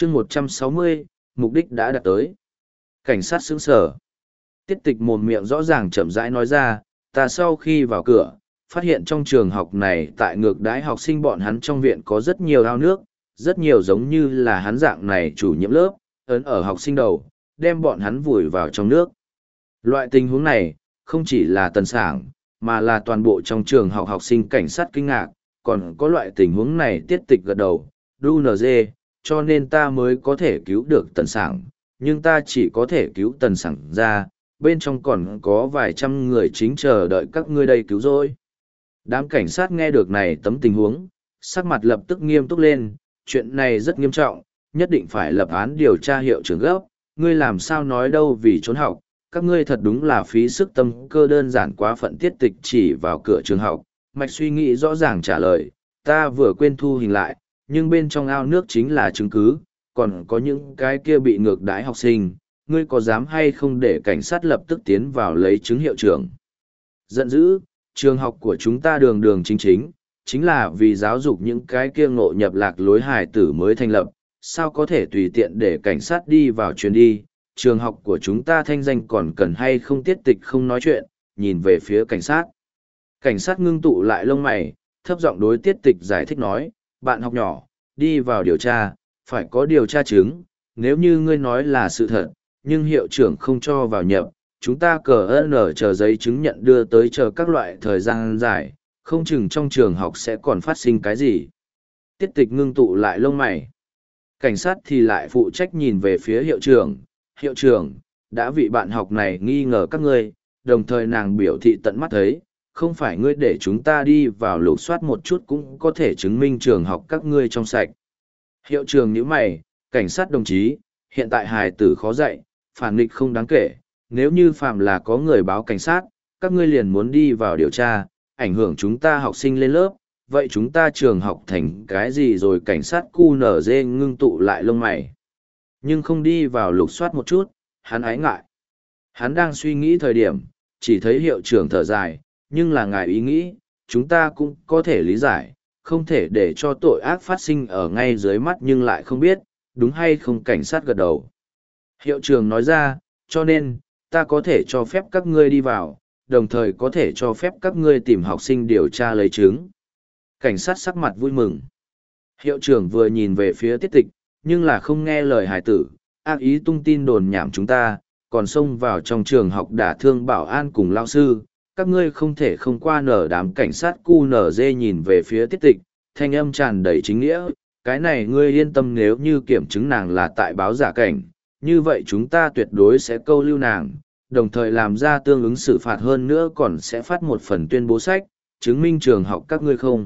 chương 160, mục đích đã đạt tới. Cảnh sát sững sờ. Tiết tịch mồm miệng rõ ràng chậm rãi nói ra, ta sau khi vào cửa, phát hiện trong trường học này tại ngược đãi học sinh bọn hắn trong viện có rất nhiều ao nước, rất nhiều giống như là hắn dạng này chủ nhiệm lớp, ấn ở học sinh đầu, đem bọn hắn vùi vào trong nước. Loại tình huống này, không chỉ là Tần Sảng, mà là toàn bộ trong trường học học sinh cảnh sát kinh ngạc, còn có loại tình huống này tiết tịch gật đầu, DUNG, cho nên ta mới có thể cứu được Tần Sảng, nhưng ta chỉ có thể cứu Tần Sảng ra, bên trong còn có vài trăm người chính chờ đợi các ngươi đây cứu rồi. Đám cảnh sát nghe được này tấm tình huống, sắc mặt lập tức nghiêm túc lên, chuyện này rất nghiêm trọng, nhất định phải lập án điều tra hiệu trưởng gấp, ngươi làm sao nói đâu vì trốn học, các ngươi thật đúng là phí sức tâm cơ đơn giản quá phận tiết tịch chỉ vào cửa trường học, mạch suy nghĩ rõ ràng trả lời, ta vừa quên thu hình lại, nhưng bên trong ao nước chính là chứng cứ, còn có những cái kia bị ngược đãi học sinh, ngươi có dám hay không để cảnh sát lập tức tiến vào lấy chứng hiệu trưởng. Giận dữ, trường học của chúng ta đường đường chính chính, chính là vì giáo dục những cái kia ngộ nhập lạc lối hài tử mới thành lập, sao có thể tùy tiện để cảnh sát đi vào chuyến đi, trường học của chúng ta thanh danh còn cần hay không tiết tịch không nói chuyện, nhìn về phía cảnh sát. Cảnh sát ngưng tụ lại lông mày, thấp giọng đối tiết tịch giải thích nói, bạn học nhỏ, đi vào điều tra, phải có điều tra chứng, nếu như ngươi nói là sự thật, nhưng hiệu trưởng không cho vào nhập, chúng ta chờ giấy chứng nhận đưa tới chờ các loại thời gian dài, không chừng trong trường học sẽ còn phát sinh cái gì. Tiết tịch ngưng tụ lại lông mày. Cảnh sát thì lại phụ trách nhìn về phía hiệu trưởng, đã vị bạn học này nghi ngờ các ngươi, đồng thời nàng biểu thị tận mắt thấy, không phải ngươi để chúng ta đi vào lục soát một chút cũng có thể chứng minh trường học các ngươi trong sạch. Hiệu trưởng nhíu mày, cảnh sát đồng chí, hiện tại hài tử khó dạy, phản nghịch không đáng kể, nếu như phạm là có người báo cảnh sát, các ngươi liền muốn đi vào điều tra, ảnh hưởng chúng ta học sinh lên lớp, vậy chúng ta trường học thành cái gì rồi cảnh sát QNZ ngưng tụ lại lông mày. Nhưng không đi vào lục soát một chút, hắn ái ngại. Hắn đang suy nghĩ thời điểm, chỉ thấy hiệu trưởng thở dài, nhưng là ngài ý nghĩ, chúng ta cũng có thể lý giải, không thể để cho tội ác phát sinh ở ngay dưới mắt nhưng lại không biết, đúng hay không cảnh sát gật đầu. Hiệu trưởng nói ra, cho nên, ta có thể cho phép các ngươi đi vào, đồng thời có thể cho phép các ngươi tìm học sinh điều tra lấy chứng. Cảnh sát sắc mặt vui mừng. Hiệu trưởng vừa nhìn về phía tiết tịch, nhưng là không nghe lời hài tử, ác ý tung tin đồn nhảm chúng ta, còn xông vào trong trường học đả thương bảo an cùng lao sư. Các ngươi không thể không qua nở đám cảnh sát QNZ nhìn về phía tiết tịch, thanh âm tràn đầy chính nghĩa. Cái này ngươi yên tâm nếu như kiểm chứng nàng là tại báo giả cảnh, như vậy chúng ta tuyệt đối sẽ câu lưu nàng, đồng thời làm ra tương ứng xử phạt hơn nữa còn sẽ phát một phần tuyên bố sách, chứng minh trường học các ngươi không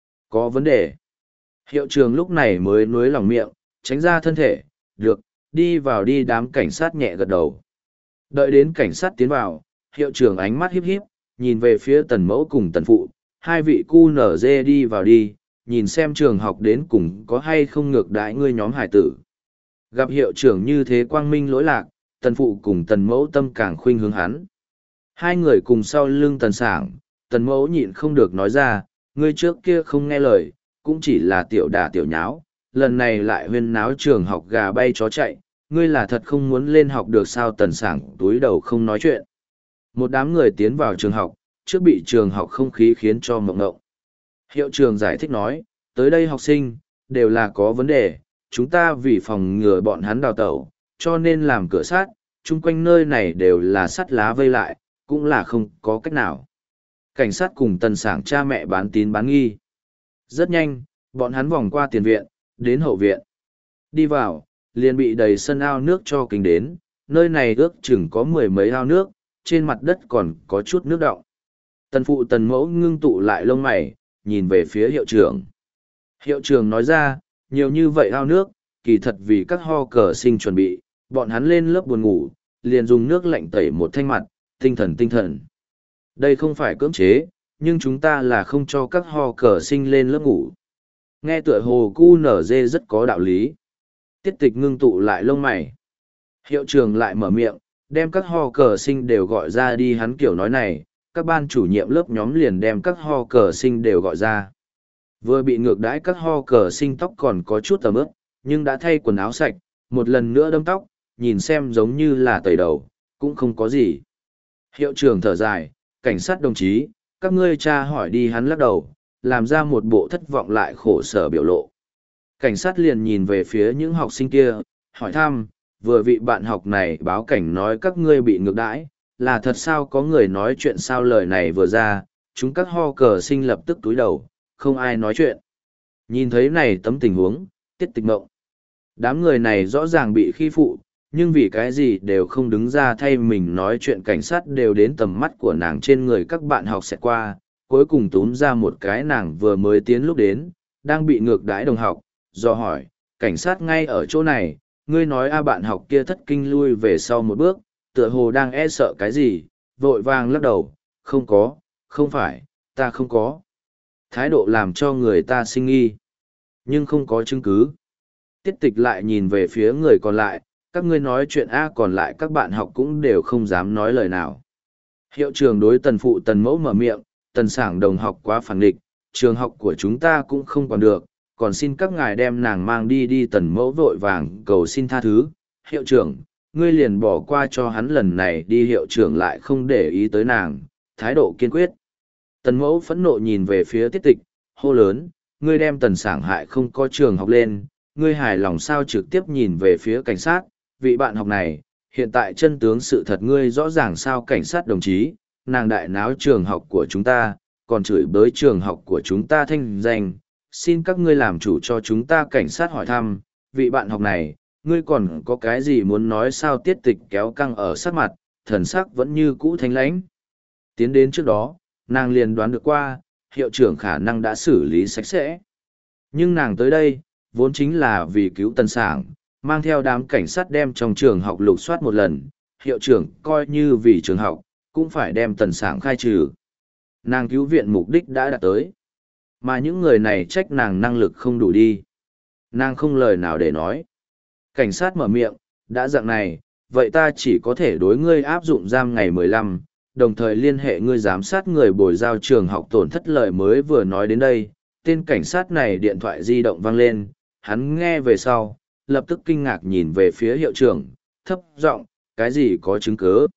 có vấn đề. Hiệu trưởng lúc này mới nuối lòng miệng, tránh ra thân thể, được, đi vào đi đám cảnh sát nhẹ gật đầu. Đợi đến cảnh sát tiến vào, hiệu trưởng ánh mắt híp híp, nhìn về phía tần mẫu cùng tần phụ, hai vị QNZ đi vào đi, nhìn xem trường học đến cùng có hay không ngược đãi ngươi nhóm hải tử. Gặp hiệu trưởng như thế quang minh lỗi lạc, tần phụ cùng tần mẫu tâm càng khuynh hướng hắn. Hai người cùng sau lưng tần sảng, tần mẫu nhịn không được nói ra, ngươi trước kia không nghe lời, cũng chỉ là tiểu đả tiểu nháo, lần này lại huyên náo trường học gà bay chó chạy, ngươi là thật không muốn lên học được sao tần sảng túi đầu không nói chuyện. Một đám người tiến vào trường học, trước bị trường học không khí khiến cho mộng ngộng. Hiệu trưởng giải thích nói, tới đây học sinh, đều là có vấn đề, chúng ta vì phòng ngừa bọn hắn đào tẩu, cho nên làm cửa sắt, chung quanh nơi này đều là sắt lá vây lại, cũng là không có cách nào. Cảnh sát cùng tần sảng cha mẹ bán tín bán nghi. Rất nhanh, bọn hắn vòng qua tiền viện, đến hậu viện. Đi vào, liền bị đầy sân ao nước cho kinh đến, nơi này ước chừng có mười mấy ao nước, trên mặt đất còn có chút nước đọng. Tần phụ tần mẫu ngưng tụ lại lông mày, nhìn về phía hiệu trưởng. Hiệu trưởng nói ra, nhiều như vậy ao nước, kỳ thật vì các ho cờ sinh chuẩn bị, bọn hắn lên lớp buồn ngủ, liền dùng nước lạnh tẩy một thanh mặt, tinh thần. Đây không phải cưỡng chế, nhưng chúng ta là không cho các ho cờ sinh lên lớp ngủ. Nghe tựa hồ QNZ rất có đạo lý. Tiết tịch ngưng tụ lại lông mày. Hiệu trưởng lại mở miệng, đem các ho cờ sinh đều gọi ra đi hắn kiểu nói này, các ban chủ nhiệm lớp nhóm liền đem các ho cờ sinh đều gọi ra. Vừa bị ngược đãi các ho cờ sinh tóc còn có chút tầm ướp, nhưng đã thay quần áo sạch, một lần nữa đâm tóc, nhìn xem giống như là tẩy đầu, cũng không có gì. Hiệu trưởng thở dài, cảnh sát đồng chí, các ngươi tra hỏi đi, hắn lắc đầu, làm ra một bộ thất vọng lại khổ sở biểu lộ. Cảnh sát liền nhìn về phía những học sinh kia, hỏi thăm, vừa vị bạn học này báo cảnh nói các ngươi bị ngược đãi, là thật sao? Có người nói chuyện sao? Lời này vừa ra, chúng các ho cờ sinh lập tức túi đầu, không ai nói chuyện. Nhìn thấy này tấm tình huống, Tiết Tịch Mộng. Đám người này rõ ràng bị khi phụ, nhưng vì cái gì đều không đứng ra thay mình nói chuyện. Cảnh sát đều đến tầm mắt của nàng trên người các bạn học sẽ qua, cuối cùng túm ra một cái nàng vừa mới tiến lúc đến, đang bị ngược đãi đồng học, do hỏi, cảnh sát ngay ở chỗ này, ngươi nói bạn học kia thất kinh lui về sau một bước, tựa hồ đang e sợ cái gì, vội vàng lắc đầu, không có, không phải, ta không có. Thái độ làm cho người ta sinh nghi, nhưng không có chứng cứ. Tiết Tịch lại nhìn về phía người còn lại, các ngươi nói chuyện còn lại các bạn học cũng đều không dám nói lời nào. Hiệu trưởng đối Tần phụ Tần mẫu mở miệng, Tần Sảng đồng học quá phản nghịch, trường học của chúng ta cũng không còn được, còn xin các ngài đem nàng mang đi đi. Tần mẫu vội vàng cầu xin tha thứ, hiệu trưởng, ngươi liền bỏ qua cho hắn lần này đi. Hiệu trưởng lại không để ý tới nàng, thái độ kiên quyết. Tần mẫu phẫn nộ nhìn về phía Tiết Tịch, hô lớn, ngươi đem Tần Sảng hại không có trường học lên, ngươi hài lòng sao? Trực tiếp nhìn về phía cảnh sát, vị bạn học này, hiện tại chân tướng sự thật ngươi rõ ràng sao? Cảnh sát đồng chí, nàng đại náo trường học của chúng ta, còn chửi bới trường học của chúng ta thanh danh, xin các ngươi làm chủ cho chúng ta. Cảnh sát hỏi thăm, vị bạn học này, ngươi còn có cái gì muốn nói sao? Tiết Tịch kéo căng ở sát mặt, thần sắc vẫn như cũ thanh lãnh. Tiến đến trước đó, nàng liền đoán được qua, hiệu trưởng khả năng đã xử lý sạch sẽ. Nhưng nàng tới đây, vốn chính là vì cứu Tần Sảng, mang theo đám cảnh sát đem trong trường học lục soát một lần, hiệu trưởng coi như vì trường học, cũng phải đem Tần Sảng khai trừ. Nàng cứu viện mục đích đã đạt tới. Mà những người này trách nàng năng lực không đủ đi. Nàng không lời nào để nói. Cảnh sát mở miệng, đã dạng này, vậy ta chỉ có thể đối ngươi áp dụng giam ngày 15, đồng thời liên hệ ngươi giám sát người bồi giao trường học tổn thất. Lời mới vừa nói đến đây, tên cảnh sát này điện thoại di động vang lên, hắn nghe về sau, lập tức kinh ngạc nhìn về phía hiệu trưởng, thấp giọng, cái gì có chứng cứ?